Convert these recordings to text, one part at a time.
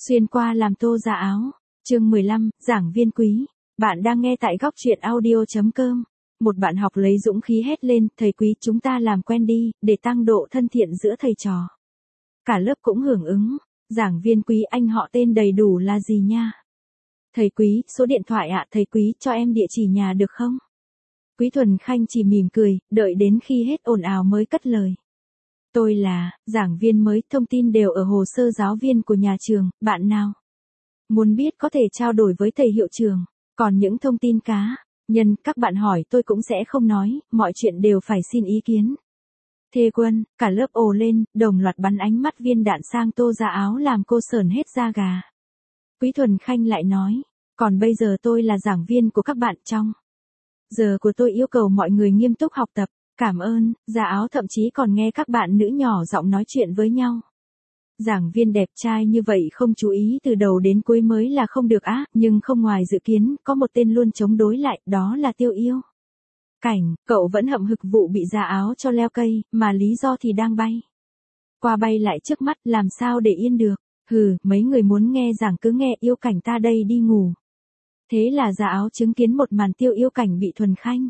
Xuyên qua làm tô ra áo. Chương 15, giảng viên quý. Bạn đang nghe tại góc truyện audio.com. Một bạn học lấy dũng khí hét lên, thầy quý chúng ta làm quen đi, để tăng độ thân thiện giữa thầy trò. Cả lớp cũng hưởng ứng. Giảng viên quý anh họ tên đầy đủ là gì nha? Thầy quý, số điện thoại ạ, thầy quý cho em địa chỉ nhà được không? Quý Thuần Khanh chỉ mỉm cười, đợi đến khi hết ồn ào mới cất lời. Tôi là giảng viên mới, thông tin đều ở hồ sơ giáo viên của nhà trường, bạn nào muốn biết có thể trao đổi với thầy hiệu trưởng, còn những thông tin cá nhân các bạn hỏi tôi cũng sẽ không nói, mọi chuyện đều phải xin ý kiến. Thê Quân, cả lớp ồ lên, đồng loạt bắn ánh mắt viên đạn sang tô ra áo làm cô sởn hết da gà. Quý Thuần Khanh lại nói, còn bây giờ tôi là giảng viên của các bạn trong giờ của tôi yêu cầu mọi người nghiêm túc học tập. Cảm ơn, Gia Áo thậm chí còn nghe các bạn nữ nhỏ giọng nói chuyện với nhau. Giảng viên đẹp trai như vậy không chú ý từ đầu đến cuối mới là không được á, nhưng không ngoài dự kiến, có một tên luôn chống đối lại, đó là Tiêu Yêu. Cảnh, cậu vẫn hậm hực vụ bị Gia Áo cho leo cây, mà lý do thì đang bay qua bay lại trước mắt, làm sao để yên được. Hừ, mấy người muốn nghe giảng cứ nghe, Yêu Cảnh ta đây đi ngủ. Thế là Gia Áo chứng kiến một màn Tiêu Yêu Cảnh bị Thuần Khanh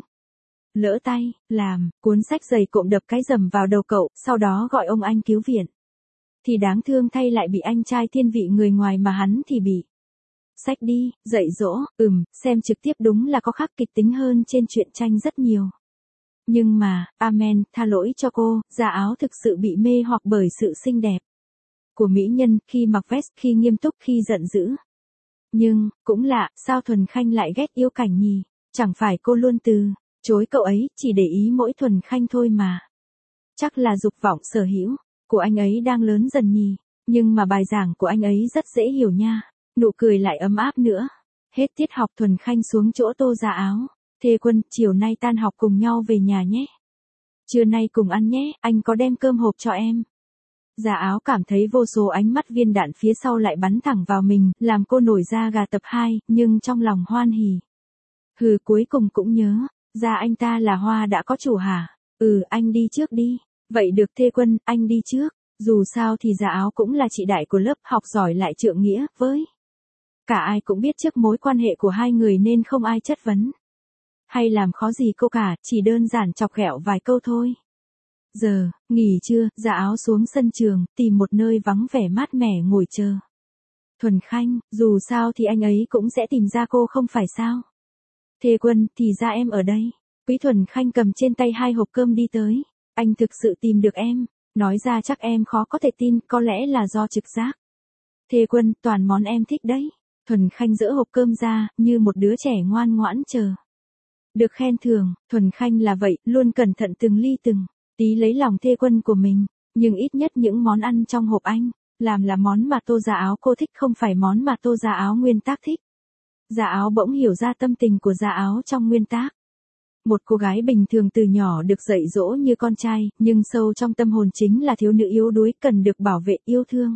lỡ tay, làm, cuốn sách dày cộm đập cái rầm vào đầu cậu, sau đó gọi ông anh cứu viện. Thì đáng thương thay lại bị anh trai thiên vị người ngoài mà hắn thì bị sách đi, dạy dỗ, xem trực tiếp đúng là có khắc kịch tính hơn trên truyện tranh rất nhiều. Nhưng mà, amen, tha lỗi cho cô, Gia Áo thực sự bị mê hoặc bởi sự xinh đẹp của mỹ nhân, khi mặc vest, khi nghiêm túc, khi giận dữ. Nhưng, cũng lạ, sao Thuần Khanh lại ghét Yêu Cảnh nhỉ? Chẳng phải cô luôn từ chối cậu ấy, chỉ để ý mỗi Thuần Khanh thôi mà. Chắc là dục vọng sở hữu của anh ấy đang lớn dần nhỉ. Nhưng mà bài giảng của anh ấy rất dễ hiểu nha. Nụ cười lại ấm áp nữa. Hết tiết học Thuần Khanh xuống chỗ tô ra áo. Thê Quân, chiều nay tan học cùng nhau về nhà nhé. Trưa nay cùng ăn nhé, anh có đem cơm hộp cho em. Gia Áo cảm thấy vô số ánh mắt viên đạn phía sau lại bắn thẳng vào mình, làm cô nổi da gà tập 2, nhưng trong lòng hoan hỉ. Hừ, cuối cùng cũng nhớ ra anh ta là Hoa đã có chủ hả? Anh đi trước đi. Vậy được Thê Quân, anh đi trước. Dù sao thì Gia Áo cũng là chị đại của lớp, học giỏi lại trượng nghĩa, với cả ai cũng biết trước mối quan hệ của hai người nên không ai chất vấn hay làm khó gì cô cả, chỉ đơn giản chọc ghẹo vài câu thôi. Giờ, nghỉ trưa, Gia Áo xuống sân trường, tìm một nơi vắng vẻ mát mẻ ngồi chờ Thuần Khanh, dù sao thì anh ấy cũng sẽ tìm ra cô không phải sao? Thê Quân, thì ra em ở đây. Quý Thuần Khanh cầm trên tay 2 hộp cơm đi tới. Anh thực sự tìm được em. Nói ra chắc em khó có thể tin, có lẽ là do trực giác. Thê Quân, toàn món em thích đấy. Thuần Khanh giở hộp cơm ra, như một đứa trẻ ngoan ngoãn chờ được khen thưởng. Thuần Khanh là vậy, luôn cẩn thận từng ly từng tí lấy lòng Thê Quân của mình. Nhưng ít nhất những món ăn trong hộp anh làm là món mà tô Gia Áo cô thích, không phải món mà tô Gia Áo nguyên tác thích. Gia Áo bỗng hiểu ra tâm tình của Gia Áo trong nguyên tác. Một cô gái bình thường từ nhỏ được dạy dỗ như con trai, nhưng sâu trong tâm hồn chính là thiếu nữ yếu đuối, cần được bảo vệ, yêu thương.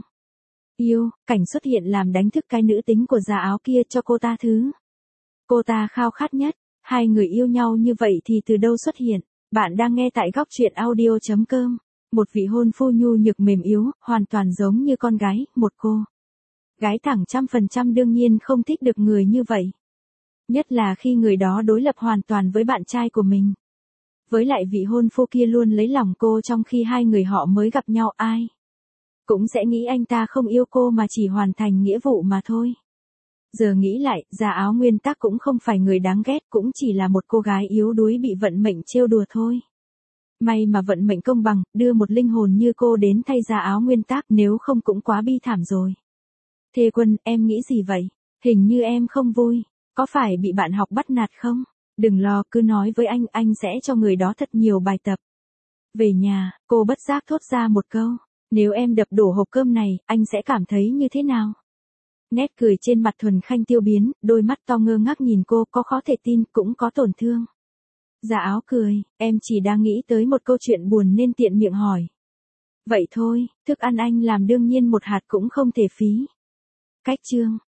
Yêu Cảnh xuất hiện làm đánh thức cái nữ tính của Gia Áo kia, cho cô ta thứ cô ta khao khát nhất. Hai người yêu nhau như vậy thì từ đâu xuất hiện? Bạn đang nghe tại góc truyện audio.com. Một vị hôn phu nhu nhược mềm yếu, hoàn toàn giống như con gái, một cô gái thẳng 100% đương nhiên không thích được người như vậy. Nhất là khi người đó đối lập hoàn toàn với bạn trai của mình. Với lại vị hôn phu kia luôn lấy lòng cô trong khi hai người họ mới gặp nhau, ai cũng sẽ nghĩ anh ta không yêu cô mà chỉ hoàn thành nghĩa vụ mà thôi. Giờ nghĩ lại, Gia Áo nguyên tắc cũng không phải người đáng ghét, cũng chỉ là một cô gái yếu đuối bị vận mệnh trêu đùa thôi. May mà vận mệnh công bằng, đưa một linh hồn như cô đến thay Gia Áo nguyên tắc, nếu không cũng quá bi thảm rồi. Thê Quân, em nghĩ gì vậy? Hình như em không vui. Có phải bị bạn học bắt nạt không? Đừng lo, cứ nói với anh sẽ cho người đó thật nhiều bài tập. Về nhà, cô bất giác thốt ra một câu. Nếu em đập đổ hộp cơm này, anh sẽ cảm thấy như thế nào? Nét cười trên mặt Thuần Khanh tiêu biến, đôi mắt to ngơ ngác nhìn cô, có khó thể tin, cũng có tổn thương. Gia Áo cười, em chỉ đang nghĩ tới một câu chuyện buồn nên tiện miệng hỏi. Vậy thôi, thức ăn anh làm đương nhiên một hạt cũng không thể phí. Cách chương